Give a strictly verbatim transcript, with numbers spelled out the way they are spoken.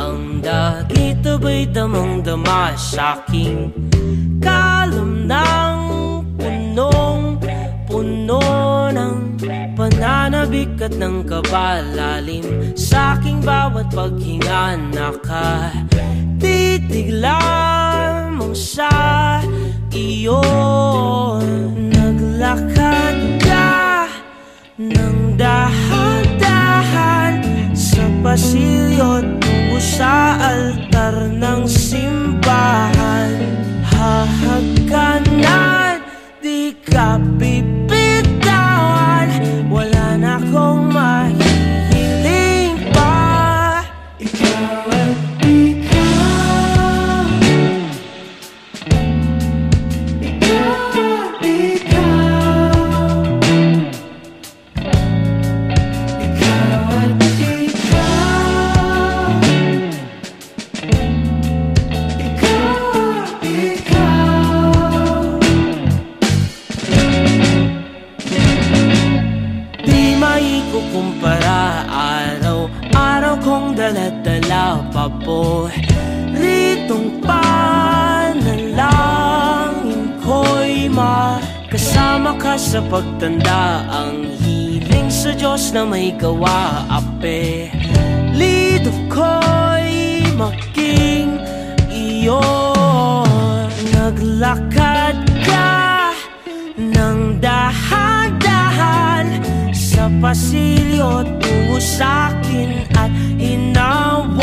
ang dagit aba'y damang-dama sa'king kalam ng punong-puno ng pananabik at ng kabalalim. Sa'king bawat paghinga nakatitig lamang sa iyo. Naglakad ka ng dahan-dahan sa pasilyo tungo sa altar ng simbahan. Hahagkanan, di ka bibitawan, wala na akong mahihiling pa. Ikaw at ikaw, ikaw at ikaw, ikaw at ikaw, ikaw at ikaw. Di maikukumpara, araw-araw kong dala-dala pa po ritong panalangin ko'y makasama ka sa pagtanda. Ang hiling sa Diyos na may gawa, apelido ko'y maging iyo. Naglakad ka ng dahan-dahan sa pasilyo tungo sa'kin at hinawa